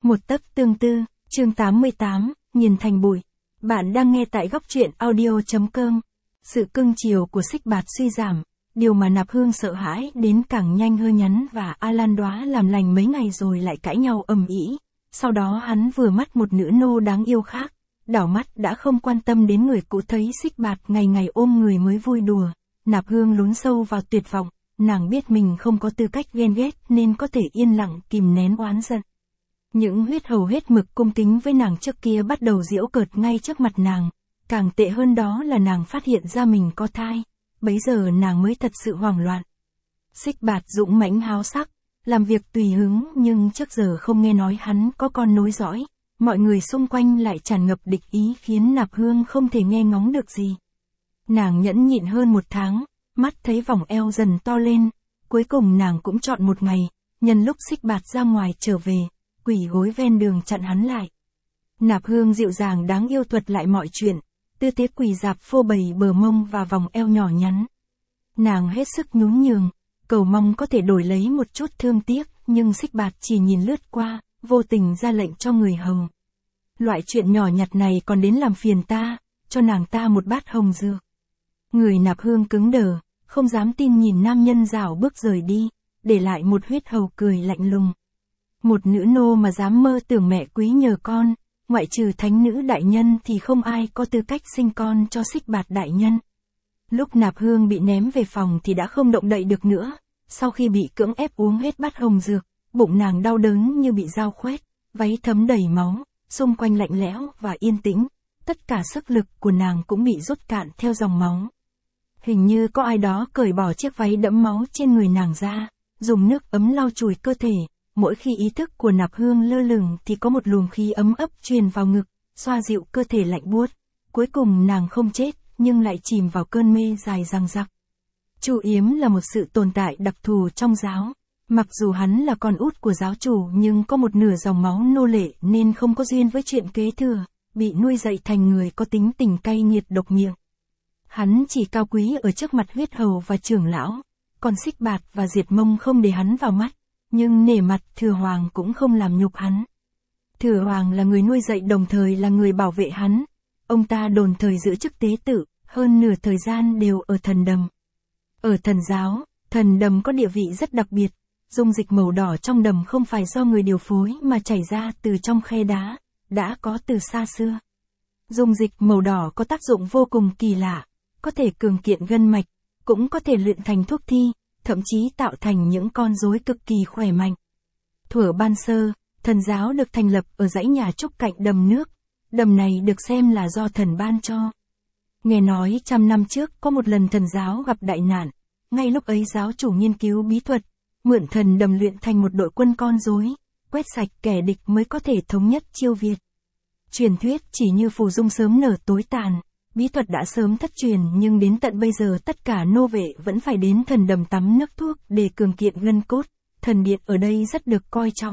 Một tấc tương tư, chương 88, nghiền thành bụi. Bạn đang nghe tại góc truyện audio.com. Sự cưng chiều của Xích Bạt suy giảm, điều mà Nạp Hương sợ hãi đến càng nhanh hơi nhắn và Alan Đoá làm lành mấy ngày rồi lại cãi nhau ầm ĩ. Sau đó hắn vừa mắt một nữ nô đáng yêu khác, đảo mắt đã không quan tâm đến người cũ, thấy Xích Bạt ngày ngày ôm người mới vui đùa. Nạp Hương lún sâu vào tuyệt vọng, nàng biết mình không có tư cách ghen ghét nên có thể yên lặng kìm nén oán giận. Những huyết hầu hết mực cung kính với nàng trước kia bắt đầu giễu cợt ngay trước mặt nàng, càng tệ hơn đó là nàng phát hiện ra mình có thai, bấy giờ nàng mới thật sự hoảng loạn. Xích Bạt dũng mãnh háo sắc, làm việc tùy hứng nhưng trước giờ không nghe nói hắn có con nối dõi, mọi người xung quanh lại tràn ngập địch ý khiến Nạp Hương không thể nghe ngóng được gì. Nàng nhẫn nhịn hơn một tháng, mắt thấy vòng eo dần to lên, cuối cùng nàng cũng chọn một ngày, nhân lúc Xích Bạt ra ngoài trở về, quỳ gối ven đường chặn hắn lại. Nạp Hương dịu dàng đáng yêu thuật lại mọi chuyện, tư thế quỳ dạp phô bày bờ mông và vòng eo nhỏ nhắn. Nàng hết sức nhún nhường, cầu mong có thể đổi lấy một chút thương tiếc, nhưng Xích Bạt chỉ nhìn lướt qua, vô tình ra lệnh cho người hầu. Loại chuyện nhỏ nhặt này còn đến làm phiền ta, cho nàng ta một bát hồng dược. Người Nạp Hương cứng đờ, không dám tin nhìn nam nhân rảo bước rời đi, để lại một huyết hầu cười lạnh lùng. Một nữ nô mà dám mơ tưởng mẹ quý nhờ con, ngoại trừ thánh nữ đại nhân thì không ai có tư cách sinh con cho Xích Bạt đại nhân. Lúc Nạp Hương bị ném về phòng thì đã không động đậy được nữa, sau khi bị cưỡng ép uống hết bát hồng dược, bụng nàng đau đớn như bị dao khoét, váy thấm đầy máu, xung quanh lạnh lẽo và yên tĩnh, tất cả sức lực của nàng cũng bị rút cạn theo dòng máu. Hình như có ai đó cởi bỏ chiếc váy đẫm máu trên người nàng ra, dùng nước ấm lau chùi cơ thể. Mỗi khi ý thức của Nạp Hương lơ lửng thì có một luồng khí ấm ấp truyền vào ngực, xoa dịu cơ thể lạnh buốt. Cuối cùng nàng không chết, nhưng lại chìm vào cơn mê dài dằng dặc. Chu Yếm là một sự tồn tại đặc thù trong giáo. Mặc dù hắn là con út của giáo chủ nhưng có một nửa dòng máu nô lệ nên không có duyên với chuyện kế thừa, bị nuôi dạy thành người có tính tình cay nghiệt độc miệng. Hắn chỉ cao quý ở trước mặt huyết hầu và trưởng lão, còn Xích Bạt và Diệt Mông không để hắn vào mắt. Nhưng nể mặt Thừa Hoàng cũng không làm nhục hắn. Thừa Hoàng là người nuôi dạy đồng thời là người bảo vệ hắn. Ông ta đồn thời giữ chức tế tự, hơn nửa thời gian đều ở thần đầm. Ở thần giáo, thần đầm có địa vị rất đặc biệt. Dung dịch màu đỏ trong đầm không phải do người điều phối mà chảy ra từ trong khe đá, đã có từ xa xưa. Dung dịch màu đỏ có tác dụng vô cùng kỳ lạ, có thể cường kiện gân mạch, cũng có thể luyện thành thuốc thi, thậm chí tạo thành những con rối cực kỳ khỏe mạnh. Thuở ban sơ, thần giáo được thành lập ở dãy nhà trúc cạnh đầm nước. Đầm này được xem là do thần ban cho. Nghe nói 100 năm trước có một lần thần giáo gặp đại nạn. Ngay lúc ấy giáo chủ nghiên cứu bí thuật, mượn thần đầm luyện thành một đội quân con rối, quét sạch kẻ địch mới có thể thống nhất chiêu Việt. Truyền thuyết chỉ như phù dung sớm nở tối tàn. Bí thuật đã sớm thất truyền nhưng đến tận bây giờ tất cả nô vệ vẫn phải đến thần đầm tắm nước thuốc để cường kiện gân cốt. Thần điện ở đây rất được coi trọng.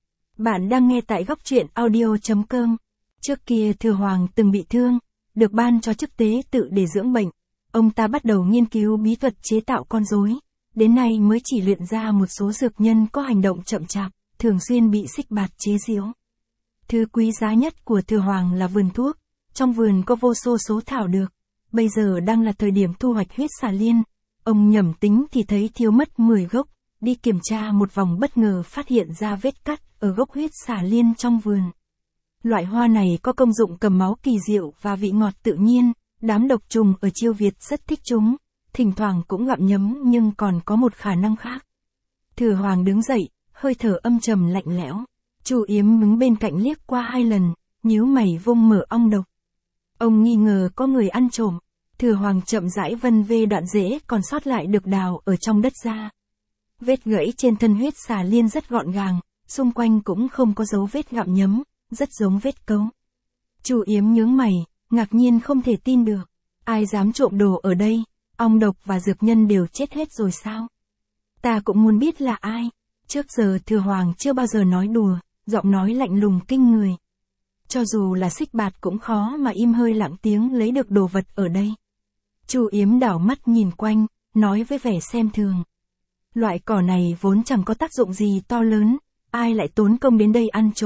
Bạn đang nghe tại góc truyện audio.com. Trước kia Thừa Hoàng từng bị thương, được ban cho chức tế tự để dưỡng bệnh. Ông ta bắt đầu nghiên cứu bí thuật chế tạo con rối. Đến nay mới chỉ luyện ra một số dược nhân có hành động chậm chạp, thường xuyên bị Xích Bạt chế giễu. Thứ quý giá nhất của Thừa Hoàng là vườn thuốc. Trong vườn có vô số thảo dược. Bây giờ đang là thời điểm thu hoạch huyết xà liên. Ông nhẩm tính thì thấy thiếu mất 10 gốc. Đi kiểm tra một vòng bất ngờ phát hiện ra vết cắt ở gốc huyết xà liên trong vườn. Loại hoa này có công dụng cầm máu kỳ diệu và vị ngọt tự nhiên. Đám độc trùng ở Chiêu Việt rất thích chúng. Thỉnh thoảng cũng gặm nhấm nhưng còn có một khả năng khác. Thừa Hoàng đứng dậy, hơi thở âm trầm lạnh lẽo. Chu Yếm đứng bên cạnh liếc qua 2 lần, nhíu mày vung mở ong độc. Ông nghi ngờ có người ăn trộm. Thừa Hoàng chậm rãi vân vê đoạn rễ còn sót lại được đào ở trong đất ra. Vết gãy trên thân huyết xà liên rất gọn gàng, xung quanh cũng không có dấu vết gặm nhấm, rất giống vết cấu. Chu Yếm nhướng mày, ngạc nhiên không thể tin được. Ai dám trộm đồ ở đây, ong độc và dược nhân đều chết hết rồi sao? Ta cũng muốn biết là ai. Trước giờ Thừa Hoàng chưa bao giờ nói đùa, giọng nói lạnh lùng kinh người. Cho dù là Xích Bạt cũng khó mà im hơi lặng tiếng lấy được đồ vật ở đây. Chu Yếm đảo mắt nhìn quanh, nói với vẻ xem thường. Loại cỏ này vốn chẳng có tác dụng gì to lớn, ai lại tốn công đến đây ăn trộm,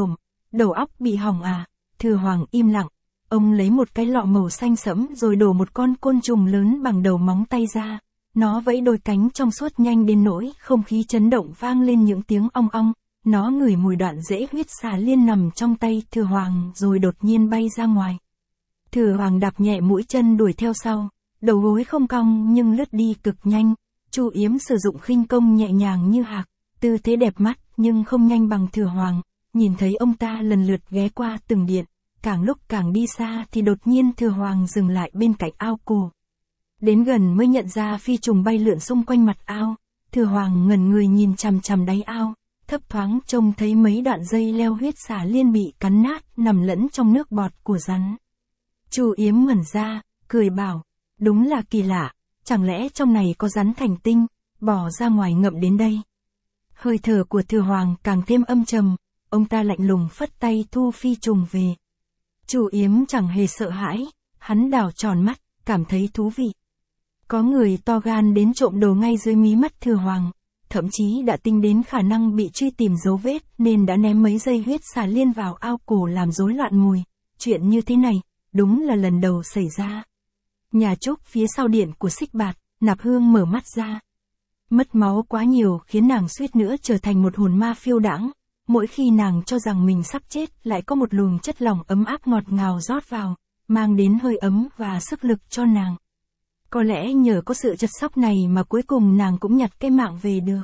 đầu óc bị hỏng à? Thừa Hoàng im lặng, ông lấy một cái lọ màu xanh sẫm rồi đổ một con côn trùng lớn bằng đầu móng tay ra. Nó vẫy đôi cánh trong suốt nhanh đến nỗi không khí chấn động vang lên những tiếng ong ong. Nó ngửi mùi đoạn rễ huyết xà liên nằm trong tay Thừa Hoàng rồi đột nhiên bay ra ngoài. Thừa Hoàng đạp nhẹ mũi chân đuổi theo sau, đầu gối không cong nhưng lướt đi cực nhanh. Chu Yếm sử dụng khinh công nhẹ nhàng như hạc, tư thế đẹp mắt nhưng không nhanh bằng Thừa Hoàng. Nhìn thấy ông ta lần lượt ghé qua từng điện, càng lúc càng đi xa thì đột nhiên Thừa Hoàng dừng lại bên cạnh ao cổ. Đến gần mới nhận ra phi trùng bay lượn xung quanh mặt ao. Thừa Hoàng ngẩn người nhìn chằm chằm đáy ao, thấp thoáng trông thấy mấy đoạn dây leo huyết xà liên bị cắn nát nằm lẫn trong nước bọt của rắn. Chu Yếm ngẩn ra, cười bảo, đúng là kỳ lạ, chẳng lẽ trong này có rắn thành tinh, bỏ ra ngoài ngậm đến đây. Hơi thở của Thừa Hoàng càng thêm âm trầm, ông ta lạnh lùng phất tay thu phi trùng về. Chu Yếm chẳng hề sợ hãi, hắn đảo tròn mắt, cảm thấy thú vị. Có người to gan đến trộm đồ ngay dưới mí mắt Thừa Hoàng, thậm chí đã tính đến khả năng bị truy tìm dấu vết nên đã ném mấy dây huyết xà liên vào ao cổ làm rối loạn mùi. Chuyện như thế này, đúng là lần đầu xảy ra. Nhà trúc phía sau điện của Xích Bạt, Nạp Hương mở mắt ra. Mất máu quá nhiều khiến nàng suýt nữa trở thành một hồn ma phiêu đãng. Mỗi khi nàng cho rằng mình sắp chết lại có một luồng chất lỏng ấm áp ngọt ngào rót vào, mang đến hơi ấm và sức lực cho nàng. Có lẽ nhờ có sự chật sóc này mà cuối cùng nàng cũng nhặt cái mạng về được.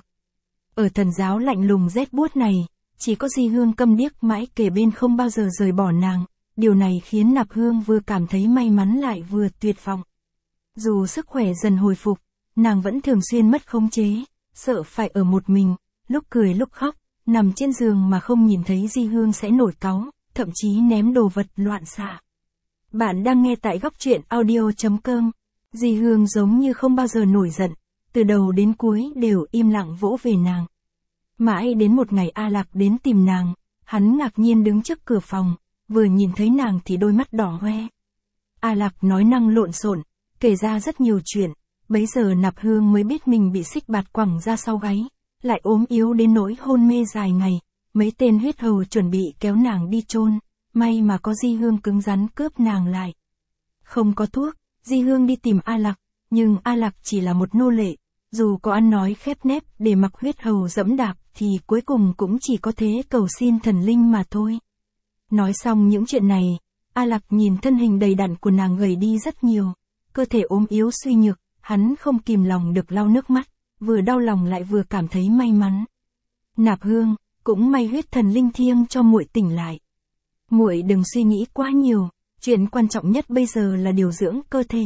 Ở thần giáo lạnh lùng rét buốt này, chỉ có Di Hương câm điếc mãi kề bên không bao giờ rời bỏ nàng. Điều này khiến Nạp Hương vừa cảm thấy may mắn lại vừa tuyệt vọng. Dù sức khỏe dần hồi phục, nàng vẫn thường xuyên mất khống chế, sợ phải ở một mình, lúc cười lúc khóc, nằm trên giường mà không nhìn thấy Di Hương sẽ nổi cáu, thậm chí ném đồ vật loạn xạ. Bạn đang nghe tại góc truyện audio.com. Di Hương giống như không bao giờ nổi giận, từ đầu đến cuối đều im lặng vỗ về nàng. Mãi đến một ngày A Lạc đến tìm nàng, hắn ngạc nhiên đứng trước cửa phòng, vừa nhìn thấy nàng thì đôi mắt đỏ hoe. A Lạc nói năng lộn xộn, kể ra rất nhiều chuyện, bấy giờ Nạp Hương mới biết mình bị Xích Bạt quẳng ra sau gáy, lại ốm yếu đến nỗi hôn mê dài ngày, mấy tên huyết hầu chuẩn bị kéo nàng đi chôn, may mà có Di Hương cứng rắn cướp nàng lại. Không có thuốc, Di Hương đi tìm A Lạc, nhưng A Lạc chỉ là một nô lệ, dù có ăn nói khép nép để mặc huyết hầu dẫm đạp thì cuối cùng cũng chỉ có thế cầu xin thần linh mà thôi. Nói xong những chuyện này, A Lạc nhìn thân hình đầy đặn của nàng gầy đi rất nhiều, cơ thể ốm yếu suy nhược, hắn không kìm lòng được lau nước mắt, vừa đau lòng lại vừa cảm thấy may mắn. Nạp Hương, cũng may huyết thần linh thiêng cho muội tỉnh lại. Muội đừng suy nghĩ quá nhiều, chuyện quan trọng nhất bây giờ là điều dưỡng cơ thể.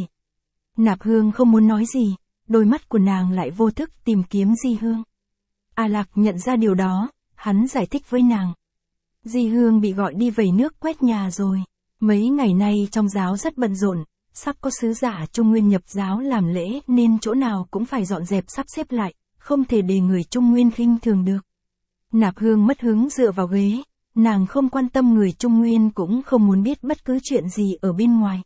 Nạp Hương không muốn nói gì, đôi mắt của nàng lại vô thức tìm kiếm Di Hương. A Lạc nhận ra điều đó, hắn giải thích với nàng. Di Hương bị gọi đi vẩy nước quét nhà rồi, mấy ngày nay trong giáo rất bận rộn, sắp có sứ giả Trung Nguyên nhập giáo làm lễ nên chỗ nào cũng phải dọn dẹp sắp xếp lại, không thể để người Trung Nguyên khinh thường được. Nạp Hương mất hứng dựa vào ghế, nàng không quan tâm người Trung Nguyên cũng không muốn biết bất cứ chuyện gì ở bên ngoài.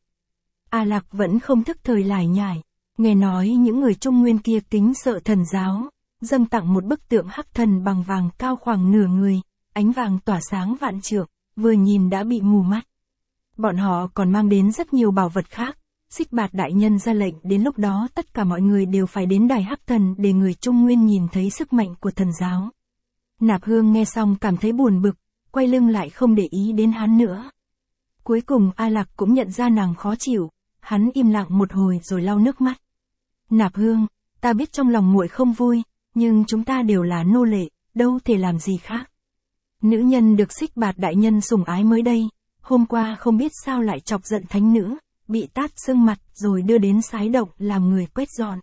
A Lạc vẫn không thức thời lải nhải, nghe nói những người Trung Nguyên kia kính sợ thần giáo, dâng tặng một bức tượng hắc thần bằng vàng cao khoảng nửa người, ánh vàng tỏa sáng vạn trượng, vừa nhìn đã bị mù mắt. Bọn họ còn mang đến rất nhiều bảo vật khác. Xích Bạt đại nhân ra lệnh đến lúc đó tất cả mọi người đều phải đến đài hắc thần để người Trung Nguyên nhìn thấy sức mạnh của thần giáo. Nạp Hương nghe xong cảm thấy buồn bực, quay lưng lại không để ý đến hắn nữa. Cuối cùng A Lạc cũng nhận ra nàng khó chịu, hắn im lặng một hồi rồi lau nước mắt. Nạp Hương, ta biết trong lòng muội không vui, nhưng chúng ta đều là nô lệ, đâu thể làm gì khác. Nữ nhân được Xích Bạt đại nhân sủng ái mới đây, hôm qua không biết sao lại chọc giận thánh nữ, bị tát sưng mặt rồi đưa đến Sái Động làm người quét dọn.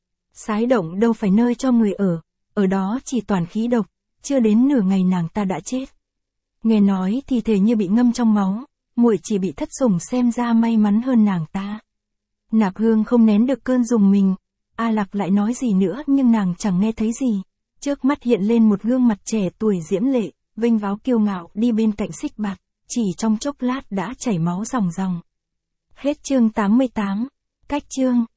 Sái Động đâu phải nơi cho người ở đó chỉ toàn khí độc, chưa đến nửa ngày nàng ta đã chết. Nghe nói thì thể như bị ngâm trong máu, muội chỉ bị thất sủng xem ra may mắn hơn nàng ta. Nạp Hương không nén được cơn rùng mình, A Lạc lại nói gì nữa nhưng nàng chẳng nghe thấy gì. Trước mắt hiện lên một gương mặt trẻ tuổi diễm lệ, vênh váo kiêu ngạo đi bên cạnh Xích Bạt, chỉ trong chốc lát đã chảy máu ròng ròng. Hết chương 88. Cách chương